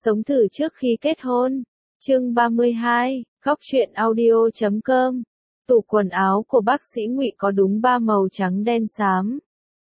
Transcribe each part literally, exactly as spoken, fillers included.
Sống thử trước khi kết hôn. Chương ba mươi hai, góc truyện audio chấm com. Tủ quần áo của bác sĩ Ngụy có đúng ba màu trắng đen xám.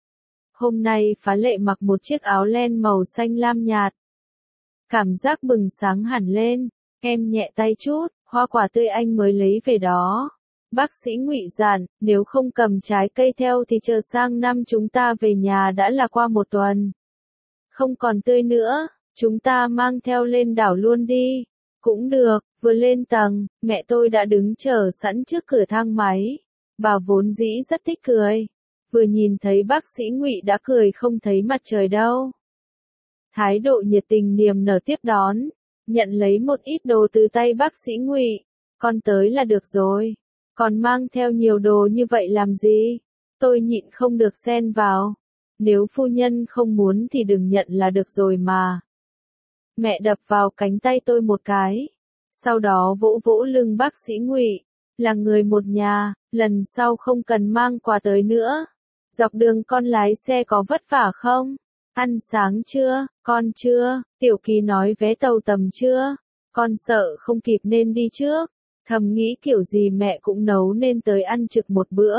Hôm nay phá lệ mặc một chiếc áo len màu xanh lam nhạt. Cảm giác bừng sáng hẳn lên, em nhẹ tay chút, hoa quả tươi anh mới lấy về đó. Bác sĩ Ngụy dặn, nếu không cầm trái cây theo thì chờ sang năm chúng ta về nhà đã là qua một tuần. Không còn tươi nữa, chúng ta mang theo lên đảo luôn đi. Cũng được, vừa lên tầng, mẹ tôi đã đứng chờ sẵn trước cửa thang máy. Bà vốn dĩ rất thích cười. Vừa nhìn thấy bác sĩ Ngụy đã cười không thấy mặt trời đâu. Thái độ nhiệt tình niềm nở tiếp đón, nhận lấy một ít đồ từ tay bác sĩ Ngụy. Con tới là được rồi. Còn mang theo nhiều đồ như vậy làm gì? Tôi nhịn không được xen vào. Nếu phu nhân không muốn thì đừng nhận là được rồi mà. Mẹ đập vào cánh tay tôi một cái. Sau đó vỗ vỗ lưng bác sĩ Ngụy. Là người một nhà, lần sau không cần mang quà tới nữa. Dọc đường con lái xe có vất vả không? Ăn sáng chưa? Con chưa? Tiểu Kỳ nói vé tàu tầm chưa? Con sợ không kịp nên đi trước. Thầm nghĩ kiểu gì mẹ cũng nấu nên tới ăn trực một bữa.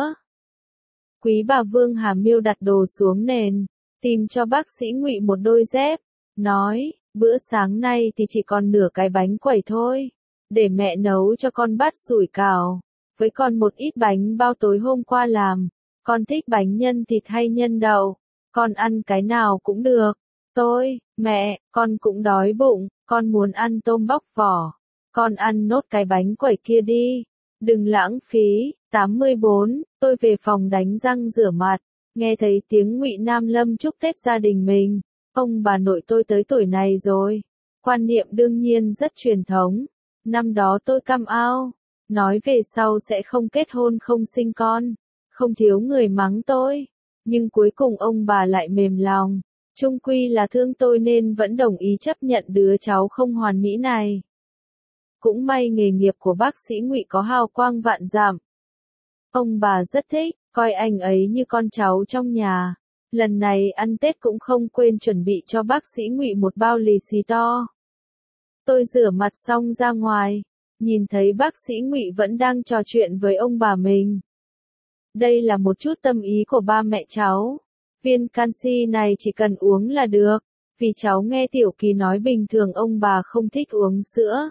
Quý bà Vương Hà Miêu đặt đồ xuống nền, tìm cho bác sĩ Ngụy một đôi dép, nói, bữa sáng nay thì chỉ còn nửa cái bánh quẩy thôi, để mẹ nấu cho con bát sủi cảo, với con một ít bánh bao tối hôm qua làm, con thích bánh nhân thịt hay nhân đậu, con ăn cái nào cũng được. Tôi, mẹ, con cũng đói bụng, con muốn ăn tôm bóc vỏ, con ăn nốt cái bánh quẩy kia đi. Đừng lãng phí. tám mươi bốn, tôi về phòng đánh răng rửa mặt, nghe thấy tiếng Ngụy Nam Lâm chúc Tết gia đình mình. Ông bà nội tôi tới tuổi này rồi. Quan niệm đương nhiên rất truyền thống. Năm đó tôi cam ao, nói về sau sẽ không kết hôn không sinh con. Không thiếu người mắng tôi. Nhưng cuối cùng ông bà lại mềm lòng. Chung quy là thương tôi nên vẫn đồng ý chấp nhận đứa cháu không hoàn mỹ này. Cũng may nghề nghiệp của bác sĩ Ngụy có hào quang vạn dặm. Ông bà rất thích, coi anh ấy như con cháu trong nhà. Lần này ăn Tết cũng không quên chuẩn bị cho bác sĩ Ngụy một bao lì xì to. Tôi rửa mặt xong ra ngoài, nhìn thấy bác sĩ Ngụy vẫn đang trò chuyện với ông bà mình. Đây là một chút tâm ý của ba mẹ cháu. Viên canxi này chỉ cần uống là được, vì cháu nghe Tiểu Kỳ nói bình thường ông bà không thích uống sữa.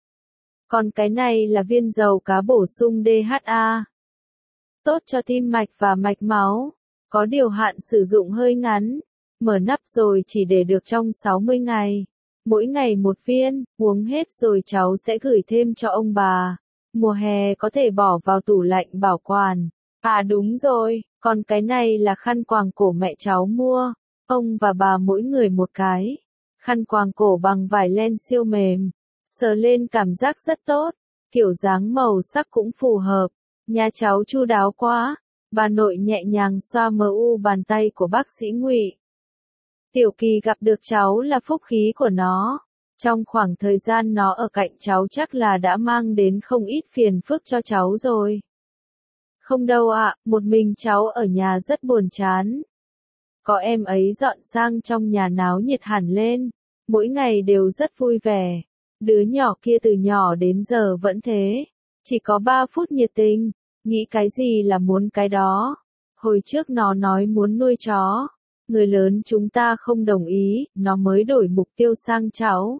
Còn cái này là viên dầu cá bổ sung đê hát a. Tốt cho tim mạch và mạch máu. Có điều hạn sử dụng hơi ngắn. Mở nắp rồi chỉ để được trong sáu mươi ngày. Mỗi ngày một viên, uống hết rồi cháu sẽ gửi thêm cho ông bà. Mùa hè có thể bỏ vào tủ lạnh bảo quản. À đúng rồi, còn cái này là khăn quàng cổ mẹ cháu mua. Ông và bà mỗi người một cái. Khăn quàng cổ bằng vải len siêu mềm. Sờ lên cảm giác rất tốt, kiểu dáng màu sắc cũng phù hợp. Nhà cháu chu đáo quá. Bà nội nhẹ nhàng xoa mờ u bàn tay của bác sĩ Ngụy. Tiểu Kỳ gặp được cháu là phúc khí của nó. Trong khoảng thời gian nó ở cạnh cháu chắc là đã mang đến không ít phiền phức cho cháu rồi. Không đâu ạ, một mình cháu ở nhà rất buồn chán. Có em ấy dọn sang trong nhà náo nhiệt hẳn lên. Mỗi ngày đều rất vui vẻ. Đứa nhỏ kia từ nhỏ đến giờ vẫn thế. Chỉ có ba phút nhiệt tình. Nghĩ cái gì là muốn cái đó. Hồi trước nó nói muốn nuôi chó. Người lớn chúng ta không đồng ý, nó mới đổi mục tiêu sang cháu.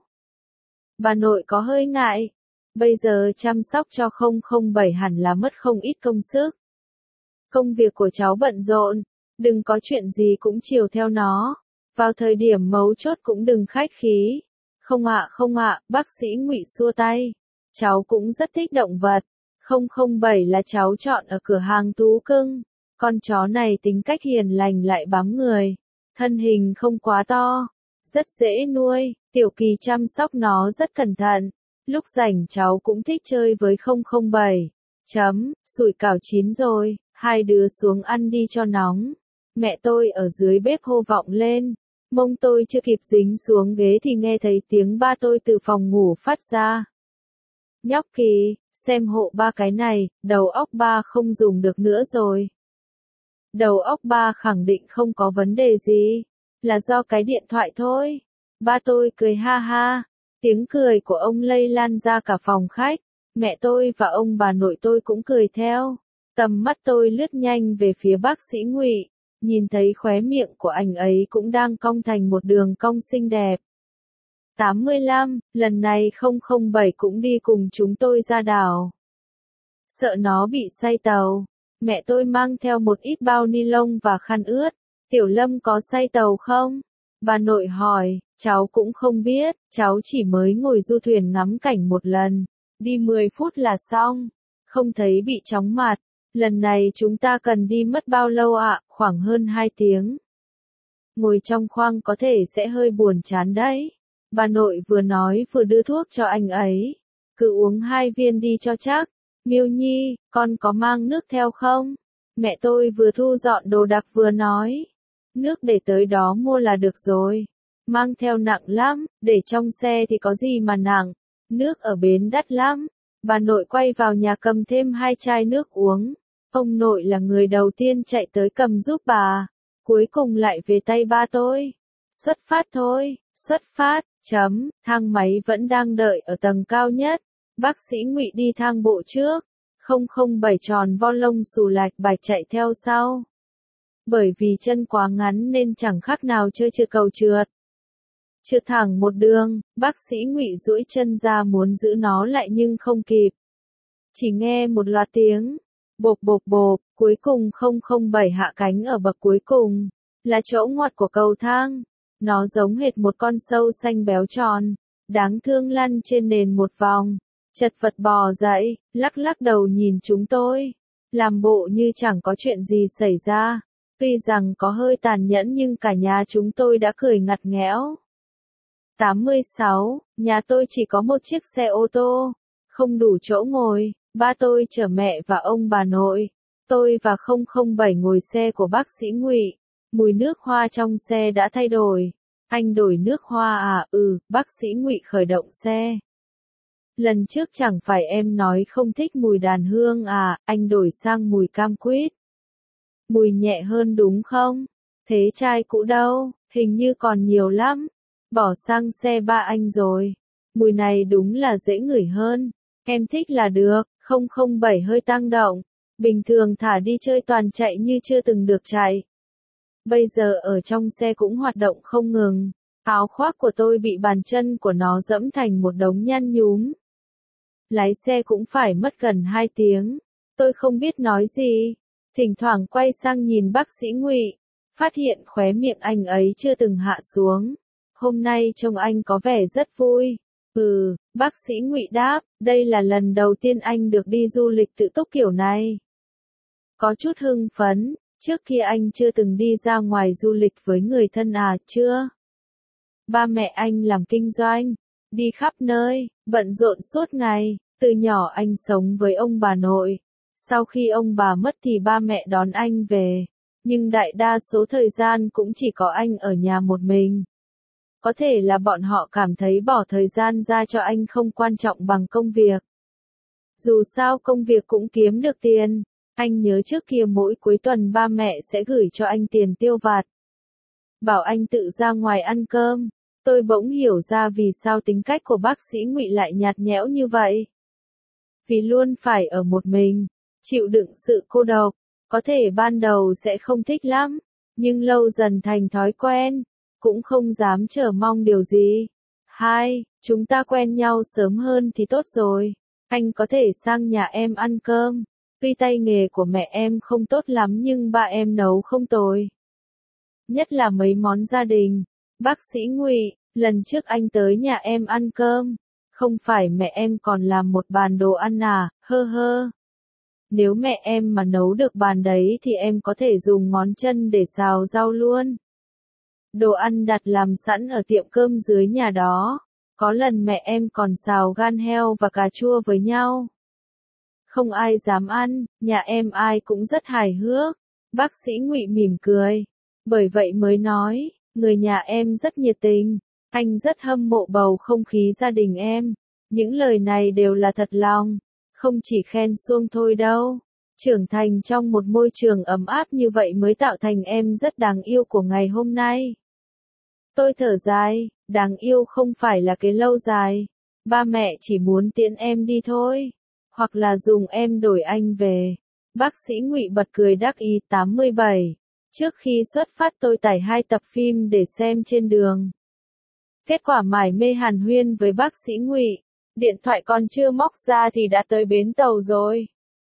Bà nội có hơi ngại. Bây giờ chăm sóc cho không không bảy hẳn là mất không ít công sức. Công việc của cháu bận rộn. Đừng có chuyện gì cũng chiều theo nó. Vào thời điểm mấu chốt cũng đừng khách khí. Không ạ, không ạ, bác sĩ Ngụy xua tay. Cháu cũng rất thích động vật. không không bảy là cháu chọn ở cửa hàng thú cưng. Con chó này tính cách hiền lành lại bám người. Thân hình không quá to. Rất dễ nuôi. Tiểu Kỳ chăm sóc nó rất cẩn thận. Lúc rảnh cháu cũng thích chơi với không không bảy. Chấm, sủi cảo chín rồi. Hai đứa xuống ăn đi cho nóng. Mẹ tôi ở dưới bếp hô vọng lên. Mông tôi chưa kịp dính xuống ghế thì nghe thấy tiếng ba tôi từ phòng ngủ phát ra. Nhóc Kỳ, xem hộ ba cái này, đầu óc ba không dùng được nữa rồi. Đầu óc ba khẳng định không có vấn đề gì, là do cái điện thoại thôi. Ba tôi cười ha ha, Tiếng cười của ông lây lan ra cả phòng khách. Mẹ tôi và ông bà nội tôi cũng cười theo. Tầm mắt tôi lướt nhanh về phía bác sĩ Ngụy, nhìn thấy khóe miệng của anh ấy cũng đang cong thành một đường cong xinh đẹp. tám mươi lăm, lần này không không bảy cũng đi cùng chúng tôi ra đảo. Sợ nó bị say tàu, mẹ tôi mang theo một ít bao ni lông và khăn ướt. Tiểu Lâm có say tàu không? Bà nội hỏi, cháu cũng không biết, cháu chỉ mới ngồi du thuyền ngắm cảnh một lần, đi mười phút là xong, không thấy bị chóng mặt. Lần này chúng ta cần đi mất bao lâu ạ? À? Khoảng hơn hai tiếng. Ngồi trong khoang có thể sẽ hơi buồn chán đấy. Bà nội vừa nói vừa đưa thuốc cho anh ấy. Cứ uống hai viên đi cho chắc. Miêu Nhi, con có mang nước theo không? Mẹ tôi vừa thu dọn đồ đạc vừa nói. Nước để tới đó mua là được rồi. Mang theo nặng lắm, để trong xe thì có gì mà nặng. Nước ở bến đắt lắm. Bà nội quay vào nhà cầm thêm hai chai nước uống. Ông nội là người đầu tiên chạy tới cầm giúp bà. Cuối cùng lại về tay ba tôi. Xuất phát thôi, xuất phát, chấm, thang máy vẫn đang đợi ở tầng cao nhất. Bác sĩ Ngụy đi thang bộ trước. không không bảy tròn vo lông xù lạch bạch chạy theo sau. Bởi vì chân quá ngắn nên chẳng khác nào chơi trượt cầu trượt. Trượt thẳng một đường, bác sĩ Ngụy duỗi chân ra muốn giữ nó lại nhưng không kịp. Chỉ nghe một loạt tiếng. Bộp bộp bộp, cuối cùng không không bảy hạ cánh ở bậc cuối cùng, là chỗ ngoặt của cầu thang. Nó giống hệt một con sâu xanh béo tròn, đáng thương lăn trên nền một vòng, chật vật bò dậy, lắc lắc đầu nhìn chúng tôi, làm bộ như chẳng có chuyện gì xảy ra. Tuy rằng có hơi tàn nhẫn nhưng cả nhà chúng tôi đã cười ngặt nghẽo. tám mươi sáu, nhà tôi chỉ có một chiếc xe ô tô, không đủ chỗ ngồi. Ba tôi chở mẹ và ông bà nội. Tôi và không không bảy ngồi xe của bác sĩ Ngụy. Mùi nước hoa trong xe đã thay đổi. Anh đổi nước hoa à? Ừ, bác sĩ Ngụy khởi động xe. Lần trước chẳng phải em nói không thích mùi đàn hương à? Anh đổi sang mùi cam quýt. Mùi nhẹ hơn đúng không? Thế chai cũ đâu? Hình như còn nhiều lắm. Bỏ sang xe ba anh rồi. Mùi này đúng là dễ ngửi hơn. Em thích là được. không không bảy hơi tăng động. Bình thường thả đi chơi toàn chạy như chưa từng được chạy. Bây giờ ở trong xe cũng hoạt động không ngừng. Áo khoác của tôi bị bàn chân của nó dẫm thành một đống nhăn nhúm. Lái xe cũng phải mất gần hai tiếng. Tôi không biết nói gì. Thỉnh thoảng quay sang nhìn bác sĩ Ngụy. Phát hiện khóe miệng anh ấy chưa từng hạ xuống. Hôm nay trông anh có vẻ rất vui. Ừ, bác sĩ Ngụy đáp, đây là lần đầu tiên anh được đi du lịch tự túc kiểu này. Có chút hưng phấn, trước kia anh chưa từng đi ra ngoài du lịch với người thân à, chưa? Ba mẹ anh làm kinh doanh, đi khắp nơi, bận rộn suốt ngày, từ nhỏ anh sống với ông bà nội. Sau khi ông bà mất thì ba mẹ đón anh về, nhưng đại đa số thời gian cũng chỉ có anh ở nhà một mình. Có thể là bọn họ cảm thấy bỏ thời gian ra cho anh không quan trọng bằng công việc. Dù sao công việc cũng kiếm được tiền. Anh nhớ trước kia mỗi cuối tuần ba mẹ sẽ gửi cho anh tiền tiêu vặt. Bảo anh tự ra ngoài ăn cơm. Tôi bỗng hiểu ra vì sao tính cách của bác sĩ Ngụy lại nhạt nhẽo như vậy. Vì luôn phải ở một mình, chịu đựng sự cô độc. Có thể ban đầu sẽ không thích lắm, nhưng lâu dần thành thói quen. Cũng không dám chờ mong điều gì. Hai, chúng ta quen nhau sớm hơn thì tốt rồi. Anh có thể sang nhà em ăn cơm. Tuy tay nghề của mẹ em không tốt lắm nhưng ba em nấu không tồi. Nhất là mấy món gia đình. Bác sĩ Ngụy, lần trước anh tới nhà em ăn cơm. Không phải mẹ em còn làm một bàn đồ ăn à, hơ hơ. Nếu mẹ em mà nấu được bàn đấy thì em có thể dùng ngón chân để xào rau luôn. Đồ ăn đặt làm sẵn ở tiệm cơm dưới nhà đó. Có lần mẹ em còn xào gan heo và cà chua với nhau. Không ai dám ăn, nhà em ai cũng rất hài hước. Bác sĩ Ngụy mỉm cười. Bởi vậy mới nói, người nhà em rất nhiệt tình. Anh rất hâm mộ bầu không khí gia đình em. Những lời này đều là thật lòng. Không chỉ khen suông thôi đâu. Trưởng thành trong một môi trường ấm áp như vậy mới tạo thành em rất đáng yêu của ngày hôm nay. Tôi thở dài, Đáng yêu không phải là cái lâu dài. Ba mẹ chỉ muốn tiễn em đi thôi. Hoặc là dùng em đổi anh về. Bác sĩ Ngụy bật cười đắc ý. Tám mươi bảy. Trước khi xuất phát tôi tải hai tập phim để xem trên đường. Kết quả mải mê hàn huyên với bác sĩ Ngụy. Điện thoại còn chưa móc ra thì đã tới bến tàu rồi.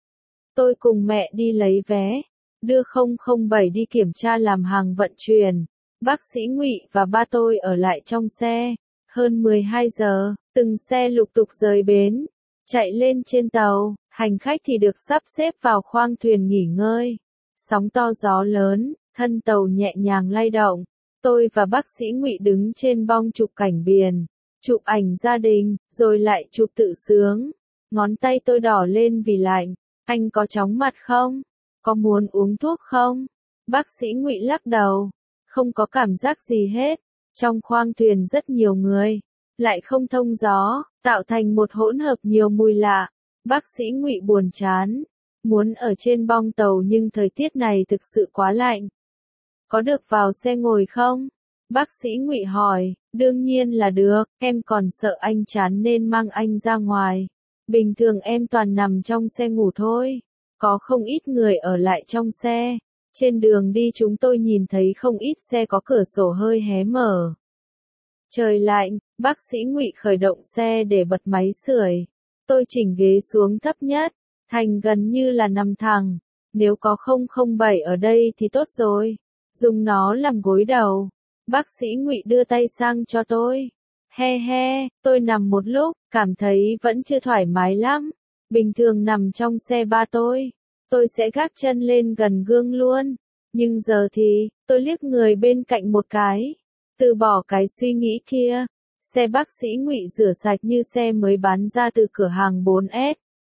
Tôi cùng mẹ đi lấy vé. Đưa không không bảy đi kiểm tra làm hàng vận chuyển. Bác sĩ Ngụy và ba tôi ở lại trong xe. Hơn mười hai giờ, từng xe lục tục rời bến. Chạy lên trên tàu, hành khách thì được sắp xếp vào khoang thuyền nghỉ ngơi. Sóng to gió lớn, thân tàu nhẹ nhàng lay động. Tôi và bác sĩ Ngụy đứng trên bong chụp cảnh biển. Chụp ảnh gia đình, rồi lại chụp tự sướng. Ngón tay tôi đỏ lên vì lạnh. Anh có chóng mặt không? Có muốn uống thuốc không? Bác sĩ Ngụy lắc đầu. Không có cảm giác gì hết. Trong khoang thuyền rất nhiều người. Lại không thông gió, tạo thành một hỗn hợp nhiều mùi lạ. Bác sĩ Ngụy buồn chán. Muốn ở trên bong tàu nhưng thời tiết này thực sự quá lạnh. Có được vào xe ngồi không? Bác sĩ Ngụy hỏi. Đương nhiên là được, em còn sợ anh chán nên mang anh ra ngoài. Bình thường em toàn nằm trong xe ngủ thôi. Có không ít người ở lại trong xe. Trên đường đi chúng tôi nhìn thấy không ít xe có cửa sổ hơi hé mở. Trời lạnh, bác sĩ Ngụy khởi động xe để bật máy sưởi. Tôi chỉnh ghế xuống thấp nhất, thành gần như là nằm thẳng. Nếu có không không bảy ở đây thì tốt rồi. Dùng nó làm gối đầu. Bác sĩ Ngụy đưa tay sang cho tôi. He he, tôi nằm một lúc, cảm thấy vẫn chưa thoải mái lắm. Bình thường nằm trong xe ba tôi, tôi sẽ gác chân lên gần gương luôn. Nhưng giờ thì, tôi liếc người bên cạnh một cái. Từ bỏ cái suy nghĩ kia. Xe bác sĩ Ngụy rửa sạch như xe mới bán ra từ cửa hàng bốn S.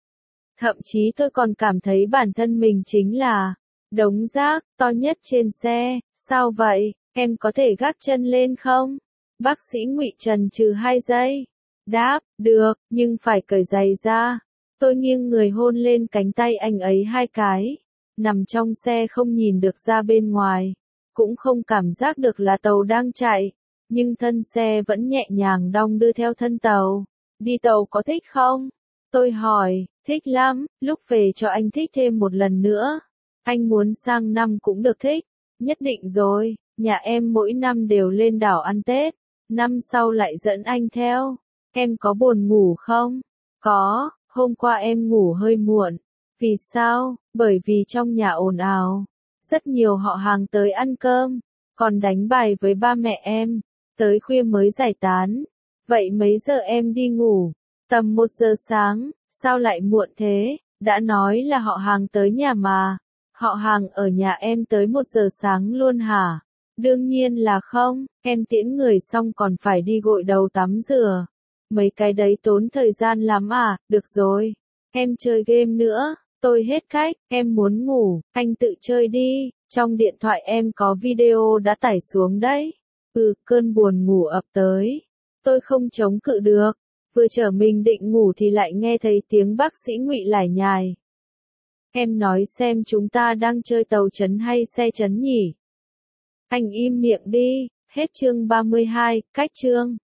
Thậm chí tôi còn cảm thấy bản thân mình chính là đống rác to nhất trên xe. Sao vậy? Em có thể gác chân lên không? Bác sĩ Ngụy chần chừ hai giây. Đáp, được, nhưng phải cởi giày ra. Tôi nghiêng người hôn lên cánh tay anh ấy hai cái. Nằm trong xe không nhìn được ra bên ngoài. Cũng không cảm giác được là tàu đang chạy. Nhưng thân xe vẫn nhẹ nhàng đong đưa theo thân tàu. Đi tàu có thích không? Tôi hỏi, thích lắm, lúc về cho anh thích thêm một lần nữa. Anh muốn sang năm cũng được thích. Nhất định rồi, nhà em mỗi năm đều lên đảo ăn Tết. Năm sau lại dẫn anh theo. Em có buồn ngủ không? Có, hôm qua em ngủ hơi muộn. Vì sao? Bởi vì trong nhà ồn ào. Rất nhiều họ hàng tới ăn cơm. Còn đánh bài với ba mẹ em. Tới khuya mới giải tán. Vậy mấy giờ em đi ngủ? Tầm một giờ sáng. Sao lại muộn thế? Đã nói là họ hàng tới nhà mà. Họ hàng ở nhà em tới một giờ sáng luôn hả? Đương nhiên là không, em tiễn người xong còn phải đi gội đầu tắm rửa. Mấy cái đấy tốn thời gian lắm à, được rồi. Em chơi game nữa, tôi hết cách, em muốn ngủ, anh tự chơi đi. Trong điện thoại em có video đã tải xuống đấy. Ừ, cơn buồn ngủ ập tới. Tôi không chống cự được. Vừa trở mình định ngủ thì lại nghe thấy tiếng bác sĩ Ngụy lải nhải. Em nói xem chúng ta đang chơi tàu chấn hay xe chấn nhỉ? Anh im miệng đi, hết chương ba mươi hai, cách chương.